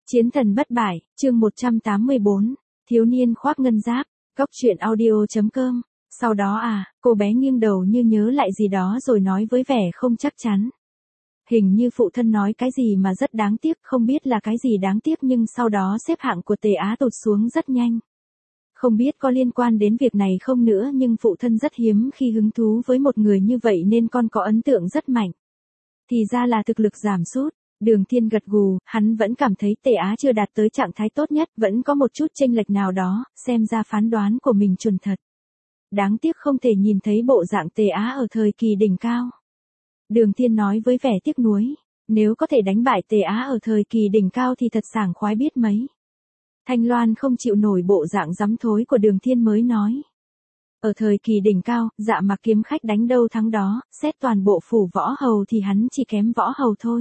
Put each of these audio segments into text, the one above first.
Chiến thần bất bại, chương 184, thiếu niên khoác ngân giáp, góc truyện audio.com. Sau đó cô bé nghiêng đầu như nhớ lại gì đó rồi nói với vẻ không chắc chắn. Hình như phụ thân nói cái gì mà rất đáng tiếc, không biết là cái gì đáng tiếc nhưng sau đó xếp hạng của Tề Á tụt xuống rất nhanh. Không biết có liên quan đến việc này không nữa nhưng phụ thân rất hiếm khi hứng thú với một người như vậy nên con có ấn tượng rất mạnh. Thì ra là thực lực giảm sút. Đường Thiên gật gù, hắn vẫn cảm thấy Tề Á chưa đạt tới trạng thái tốt nhất, vẫn có một chút chênh lệch nào đó, xem ra phán đoán của mình chuẩn thật. Đáng tiếc không thể nhìn thấy bộ dạng Tề Á ở thời kỳ đỉnh cao. Đường Thiên nói với vẻ tiếc nuối, nếu có thể đánh bại Tề Á ở thời kỳ đỉnh cao thì thật sảng khoái biết mấy. Thanh Loan không chịu nổi bộ dạng rắm thối của Đường Thiên mới nói. Ở thời kỳ đỉnh cao, Dạ Mạc kiếm khách đánh đâu thắng đó, xét toàn bộ phủ võ hầu thì hắn chỉ kém võ hầu thôi.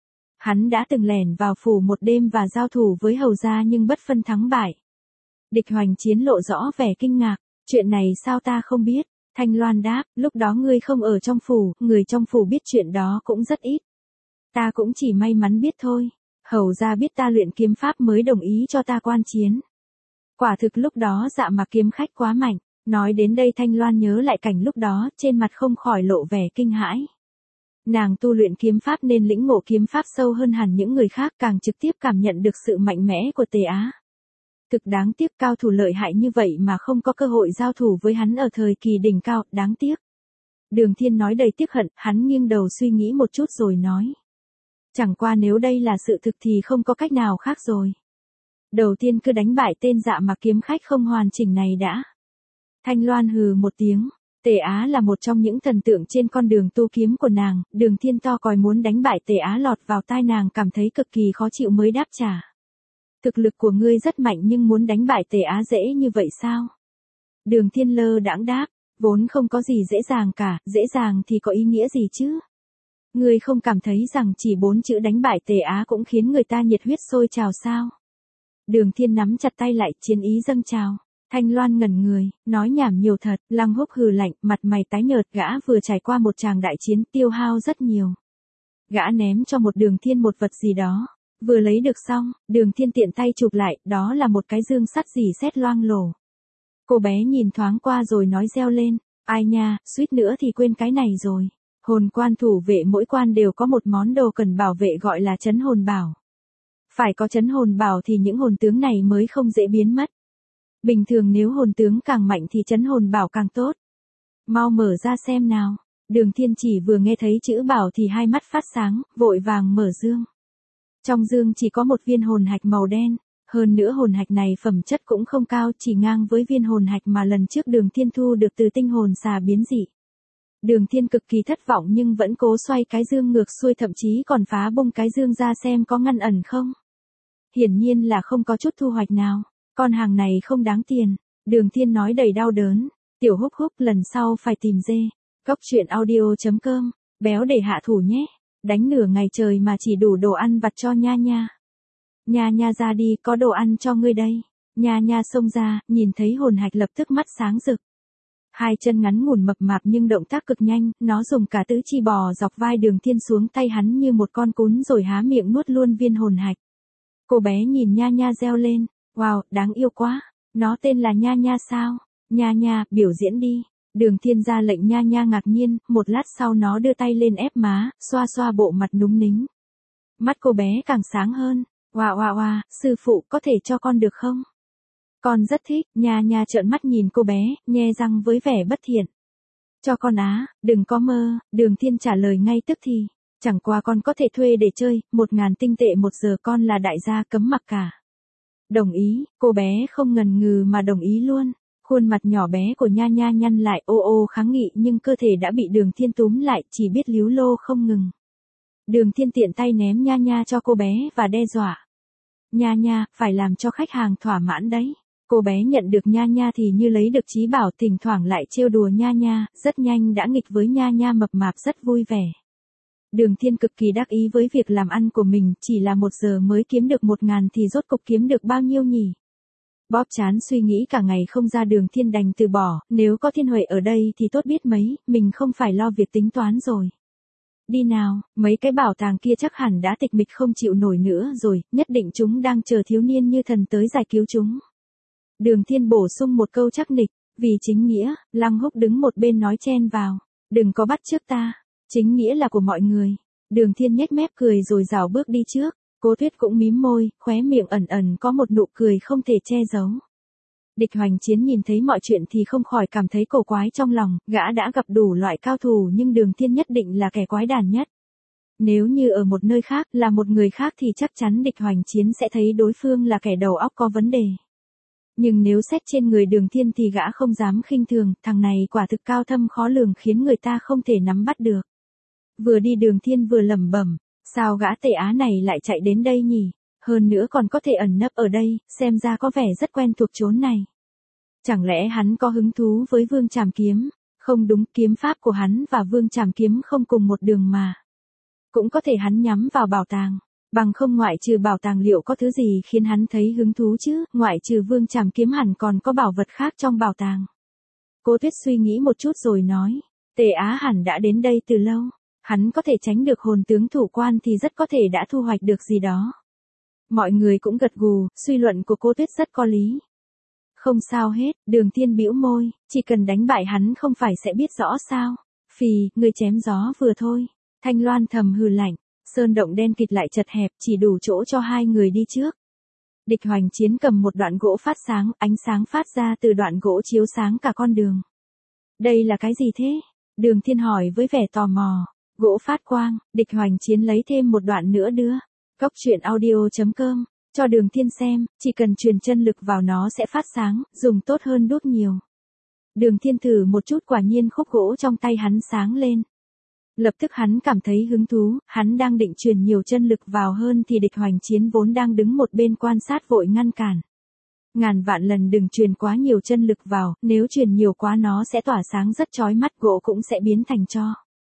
Hắn đã từng lẻn vào phủ một đêm và giao thủ với hầu gia nhưng bất phân thắng bại. Địch Hoành Chiến lộ rõ vẻ kinh ngạc, chuyện này sao ta không biết? Thanh Loan đáp, lúc đó ngươi không ở trong phủ, người trong phủ biết chuyện đó cũng rất ít. Ta cũng chỉ may mắn biết thôi. Hầu gia biết ta luyện kiếm pháp mới đồng ý cho ta quan chiến. Quả thực lúc đó Dạ Mạc kiếm khách quá mạnh. Nói đến đây Thanh Loan nhớ lại cảnh lúc đó, trên mặt không khỏi lộ vẻ kinh hãi. Nàng tu luyện kiếm pháp nên lĩnh ngộ kiếm pháp sâu hơn hẳn những người khác, càng trực tiếp cảm nhận được sự mạnh mẽ của Tề Á. Thực đáng tiếc, cao thủ lợi hại như vậy mà không có cơ hội giao thủ với hắn ở thời kỳ đỉnh cao, đáng tiếc. Đường Thiên nói đầy tiếc hận, hắn nghiêng đầu suy nghĩ một chút rồi nói. Chẳng qua nếu đây là sự thực thì không có cách nào khác rồi. Đầu tiên cứ đánh bại tên Dạ Mạc kiếm khách không hoàn chỉnh này đã. Thanh Loan hừ một tiếng. Tề Á là một trong những thần tượng trên con đường tu kiếm của nàng, Đường Thiên to còi muốn đánh bại Tề Á lọt vào tai nàng cảm thấy cực kỳ khó chịu mới đáp trả. Thực lực của ngươi rất mạnh nhưng muốn đánh bại Tề Á dễ như vậy sao? Đường Thiên lơ đãng đáp, vốn không có gì dễ dàng cả, dễ dàng thì có ý nghĩa gì chứ? Ngươi không cảm thấy rằng chỉ 4 chữ đánh bại Tề Á cũng khiến người ta nhiệt huyết sôi trào sao? Đường Thiên nắm chặt tay lại, chiến ý dâng trào. Thanh Loan ngẩn người, nói nhảm nhiều thật, Lăng Húc hừ lạnh, mặt mày tái nhợt, gã vừa trải qua một tràng đại chiến tiêu hao rất nhiều. Gã ném cho một Đường Thiên một vật gì đó, vừa lấy được xong, Đường Thiên tiện tay chụp lại, đó là một cái dương sắt dỉ sét loang lổ. Cô bé nhìn thoáng qua rồi nói reo lên, ai nha, suýt nữa thì quên cái này rồi. Hồn quan thủ vệ mỗi quan đều có một món đồ cần bảo vệ gọi là trấn hồn bảo. Phải có trấn hồn bảo thì những hồn tướng này mới không dễ biến mất. Bình thường nếu hồn tướng càng mạnh thì trấn hồn bảo càng tốt. Mau mở ra xem nào. Đường Thiên chỉ vừa nghe thấy chữ bảo thì hai mắt phát sáng, vội vàng mở dương. Trong dương chỉ có một viên hồn hạch màu đen. Hơn nữa hồn hạch này phẩm chất cũng không cao, chỉ ngang với viên hồn hạch mà lần trước Đường Thiên thu được từ tinh hồn xà biến dị. Đường Thiên cực kỳ thất vọng nhưng vẫn cố xoay cái dương ngược xuôi, thậm chí còn phá bung cái dương ra xem có ngăn ẩn không. Hiển nhiên là không có chút thu hoạch nào. Con hàng này không đáng tiền. Đường Thiên nói đầy đau đớn. Tiểu Húc Húc lần sau phải tìm dê. Góc truyện audio.com. Béo để hạ thủ nhé. Đánh nửa ngày trời mà chỉ đủ đồ ăn vặt cho Nha Nha. Nha Nha ra đi, có đồ ăn cho ngươi đây. Nha Nha xông ra, nhìn thấy hồn hạch lập tức mắt sáng rực. Hai chân ngắn ngủn mập mạp nhưng động tác cực nhanh, nó dùng cả tứ chi bò dọc vai Đường Thiên xuống tay hắn như một con cún rồi há miệng nuốt luôn viên hồn hạch. Cô bé nhìn Nha Nha reo lên. Wow, đáng yêu quá. Nó tên là Nha Nha sao? Nha Nha, biểu diễn đi. Đường Thiên ra lệnh. Nha Nha ngạc nhiên, một lát sau nó đưa tay lên ép má, xoa xoa bộ mặt núng nính. Mắt cô bé càng sáng hơn. Wow, sư phụ có thể cho con được không? Con rất thích. Nha Nha trợn mắt nhìn cô bé, nhe răng với vẻ bất thiện. Cho con á, đừng có mơ. Đường Thiên trả lời ngay tức thì. Chẳng qua con có thể thuê để chơi, 1.000 tinh tệ một giờ, con là đại gia cấm mặc cả. Đồng ý, cô bé không ngần ngừ mà đồng ý luôn. Khuôn mặt nhỏ bé của Nha Nha nhăn lại, ô kháng nghị nhưng cơ thể đã bị Đường Thiên túm lại, chỉ biết líu lô không ngừng. Đường Thiên tiện tay ném Nha Nha cho cô bé và đe dọa. Nha Nha, phải làm cho khách hàng thỏa mãn đấy. Cô bé nhận được Nha Nha thì như lấy được trí bảo, thỉnh thoảng lại trêu đùa Nha Nha, rất nhanh đã nghịch với Nha Nha mập mạp rất vui vẻ. Đường Thiên cực kỳ đắc ý với việc làm ăn của mình, chỉ là 1 giờ mới kiếm được 1.000 thì rốt cục kiếm được bao nhiêu nhỉ? Bóp trán suy nghĩ cả ngày không ra, Đường Thiên đành từ bỏ, nếu có Thiên Huệ ở đây thì tốt biết mấy, mình không phải lo việc tính toán rồi. đi nào, mấy cái bảo tàng kia chắc hẳn đã tịch mịch không chịu nổi nữa rồi, nhất định chúng đang chờ thiếu niên như thần tới giải cứu chúng. Đường Thiên bổ sung một câu chắc nịch, vì chính nghĩa, Lăng Húc đứng một bên nói chen vào. Đừng có bắt chước ta, chính nghĩa là của mọi người. Đường Thiên nhếch mép cười rồi rảo bước đi trước, Cố Tuyết cũng mím môi, khóe miệng ẩn ẩn có một nụ cười không thể che giấu. Địch Hoành Chiến nhìn thấy mọi chuyện thì không khỏi cảm thấy cổ quái trong lòng, gã đã gặp đủ loại cao thủ nhưng Đường Thiên nhất định là kẻ quái đản nhất. Nếu như ở một nơi khác là một người khác thì chắc chắn Địch Hoành Chiến sẽ thấy đối phương là kẻ đầu óc có vấn đề. Nhưng nếu xét trên người Đường Thiên thì gã không dám khinh thường, thằng này quả thực cao thâm khó lường khiến người ta không thể nắm bắt được. Vừa đi Đường Thiên vừa lẩm bẩm, sao gã Tề Á này lại chạy đến đây nhỉ? Hơn nữa còn có thể ẩn nấp ở đây, xem ra có vẻ rất quen thuộc chốn này. Chẳng lẽ hắn có hứng thú với Vương Trảm Kiếm? Không đúng, kiếm pháp của hắn và Vương Trảm Kiếm không cùng một đường mà. Cũng có thể hắn nhắm vào bảo tàng. Bằng không ngoại trừ bảo tàng liệu có thứ gì khiến hắn thấy hứng thú chứ, ngoại trừ Vương Trảm Kiếm hẳn còn có bảo vật khác trong bảo tàng. Cố Tuyết suy nghĩ một chút rồi nói, Tề Á hẳn đã đến đây từ lâu, hắn có thể tránh được hồn tướng thủ quan thì rất có thể đã thu hoạch được gì đó. Mọi người cũng gật gù, suy luận của Cố Tuyết rất có lý. Không sao hết, Đường Thiên bĩu môi, chỉ cần đánh bại hắn không phải sẽ biết rõ sao. Phì, người chém gió vừa thôi. Thanh Loan thầm hừ lạnh. Sơn động đen kịt lại chật hẹp, chỉ đủ chỗ cho hai người đi trước. Địch Hoành Chiến cầm một đoạn gỗ phát sáng, ánh sáng phát ra từ đoạn gỗ chiếu sáng cả con đường. Đây là cái gì thế? Đường Thiên hỏi với vẻ tò mò. Gỗ phát quang, Địch Hoành Chiến lấy thêm một đoạn nữa đưa. Cốc truyện audio.com, cho Đường Thiên xem, chỉ cần truyền chân lực vào nó sẽ phát sáng, dùng tốt hơn đốt nhiều. Đường Thiên thử một chút quả nhiên khúc gỗ trong tay hắn sáng lên. Lập tức hắn cảm thấy hứng thú, hắn đang định truyền nhiều chân lực vào hơn thì Địch Hoành Chiến vốn đang đứng một bên quan sát vội ngăn cản. Ngàn vạn lần đừng truyền quá nhiều chân lực vào, nếu truyền nhiều quá nó sẽ tỏa sáng rất chói mắt, gỗ cũng sẽ biến thành tro.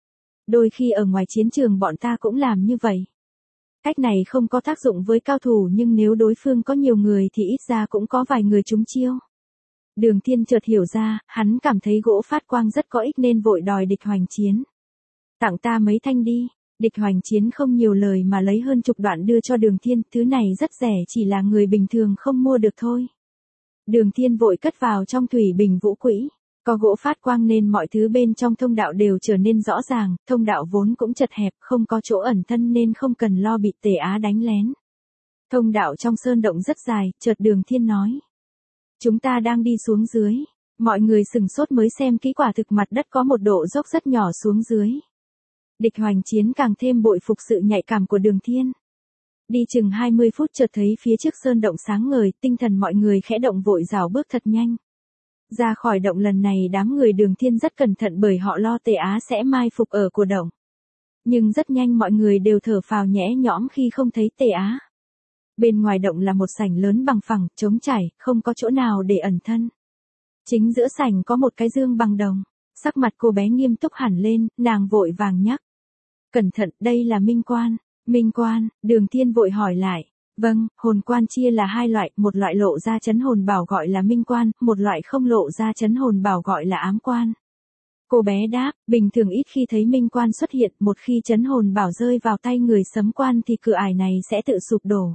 Đôi khi ở ngoài chiến trường bọn ta cũng làm như vậy. Cách này không có tác dụng với cao thủ nhưng nếu đối phương có nhiều người thì ít ra cũng có vài người trúng chiêu. Đường Thiên chợt hiểu ra, hắn cảm thấy gỗ phát quang rất có ích nên vội đòi Địch Hoành Chiến. Tặng ta mấy thanh đi. Địch Hoành Chiến không nhiều lời mà lấy hơn chục đoạn đưa cho Đường Thiên, thứ này rất rẻ chỉ là người bình thường không mua được thôi. Đường Thiên vội cất vào trong thủy bình vũ quỹ. Có gỗ phát quang nên mọi thứ bên trong thông đạo đều trở nên rõ ràng, thông đạo vốn cũng chật hẹp, không có chỗ ẩn thân nên không cần lo bị Tề Á đánh lén. Thông đạo trong sơn động rất dài, chợt Đường Thiên nói. Chúng ta đang đi xuống dưới. Mọi người sừng sốt mới xem kỹ, quả thực mặt đất có một độ dốc rất nhỏ xuống dưới. Địch Hoành Chiến càng thêm bội phục sự nhạy cảm của Đường Thiên. Đi chừng 20 phút chợt thấy phía trước sơn động sáng ngời, tinh thần mọi người khẽ động vội rảo bước thật nhanh. Ra khỏi động lần này đám người Đường Thiên rất cẩn thận bởi họ lo Tề Á sẽ mai phục ở của động. Nhưng rất nhanh mọi người đều thở phào nhẹ nhõm khi không thấy Tề Á. Bên ngoài động là một sảnh lớn bằng phẳng, trống trải, không có chỗ nào để ẩn thân. Chính giữa sảnh có một cái dương bằng đồng. Sắc mặt cô bé nghiêm túc hẳn lên, nàng vội vàng nhắc. Cẩn thận, đây là minh quan. Minh quan, Đường Thiên vội hỏi lại. Vâng, hồn quan chia là hai loại, một loại lộ ra chấn hồn bảo gọi là minh quan, một loại không lộ ra chấn hồn bảo gọi là ám quan. Cô bé đáp, bình thường ít khi thấy minh quan xuất hiện, một khi chấn hồn bảo rơi vào tay người sấm quan thì cửa ải này sẽ tự sụp đổ.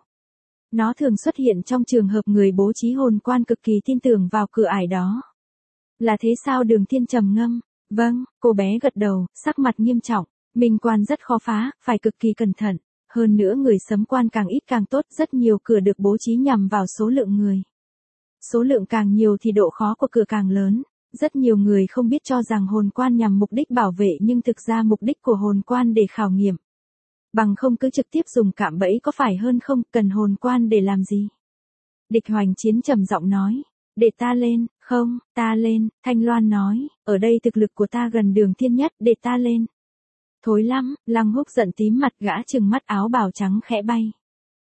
Nó thường xuất hiện trong trường hợp người bố trí hồn quan cực kỳ tin tưởng vào cửa ải đó. Là thế sao? Đường Thiên trầm ngâm. Vâng, cô bé gật đầu, sắc mặt nghiêm trọng. Minh quan rất khó phá, phải cực kỳ cẩn thận. Hơn nữa người sấm quan càng ít càng tốt, rất nhiều cửa được bố trí nhằm vào số lượng người. Số lượng càng nhiều thì độ khó của cửa càng lớn. Rất nhiều người không biết cho rằng hồn quan nhằm mục đích bảo vệ nhưng thực ra mục đích của hồn quan để khảo nghiệm. Bằng không cứ trực tiếp dùng cạm bẫy có phải hơn không, cần hồn quan để làm gì? Địch Hoành Chiến trầm giọng nói. Để ta lên, không, ta lên, Thanh Loan nói, ở đây thực lực của ta gần Đường Thiên nhất, để ta lên. Thối lắm, Lăng Húc giận tím mặt, gã trừng mắt áo bào trắng khẽ bay.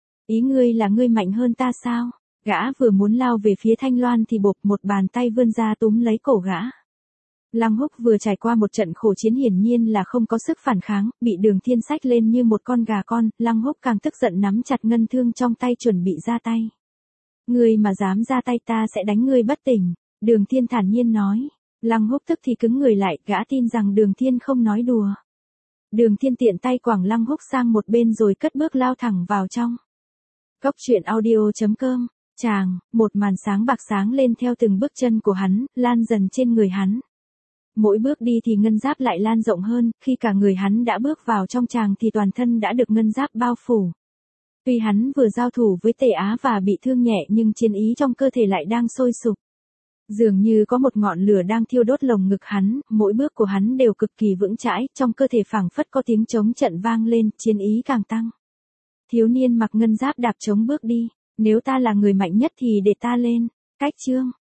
Ý ngươi là ngươi mạnh hơn ta sao? Gã vừa muốn lao về phía Thanh Loan thì bộp một bàn tay vươn ra túm lấy cổ gã. Lăng Húc vừa trải qua một trận khổ chiến hiển nhiên là không có sức phản kháng, bị Đường Thiên xách lên như một con gà con, Lăng Húc càng tức giận nắm chặt ngân thương trong tay chuẩn bị ra tay. Ngươi mà dám ra tay ta sẽ đánh ngươi bất tỉnh, Đường Thiên thản nhiên nói. Lăng Húc tức thì cứng người lại, gã tin rằng Đường Thiên không nói đùa. Đường Thiên tiện tay quẳng Lăng Húc sang một bên rồi cất bước lao thẳng vào trong. Góc truyện audio.com, chàng, một màn sáng bạc sáng lên theo từng bước chân của hắn, lan dần trên người hắn. Mỗi bước đi thì ngân giáp lại lan rộng hơn, khi cả người hắn đã bước vào trong chàng thì toàn thân đã được ngân giáp bao phủ. Tuy hắn vừa giao thủ với Tề Á và bị thương nhẹ nhưng chiến ý trong cơ thể lại đang sôi sục. Dường như có một ngọn lửa đang thiêu đốt lồng ngực hắn, mỗi bước của hắn đều cực kỳ vững chãi, trong cơ thể phảng phất có tiếng trống trận vang lên, chiến ý càng tăng. Thiếu niên mặc ngân giáp đạp trống bước đi, nếu ta là người mạnh nhất thì để ta lên. Cách chương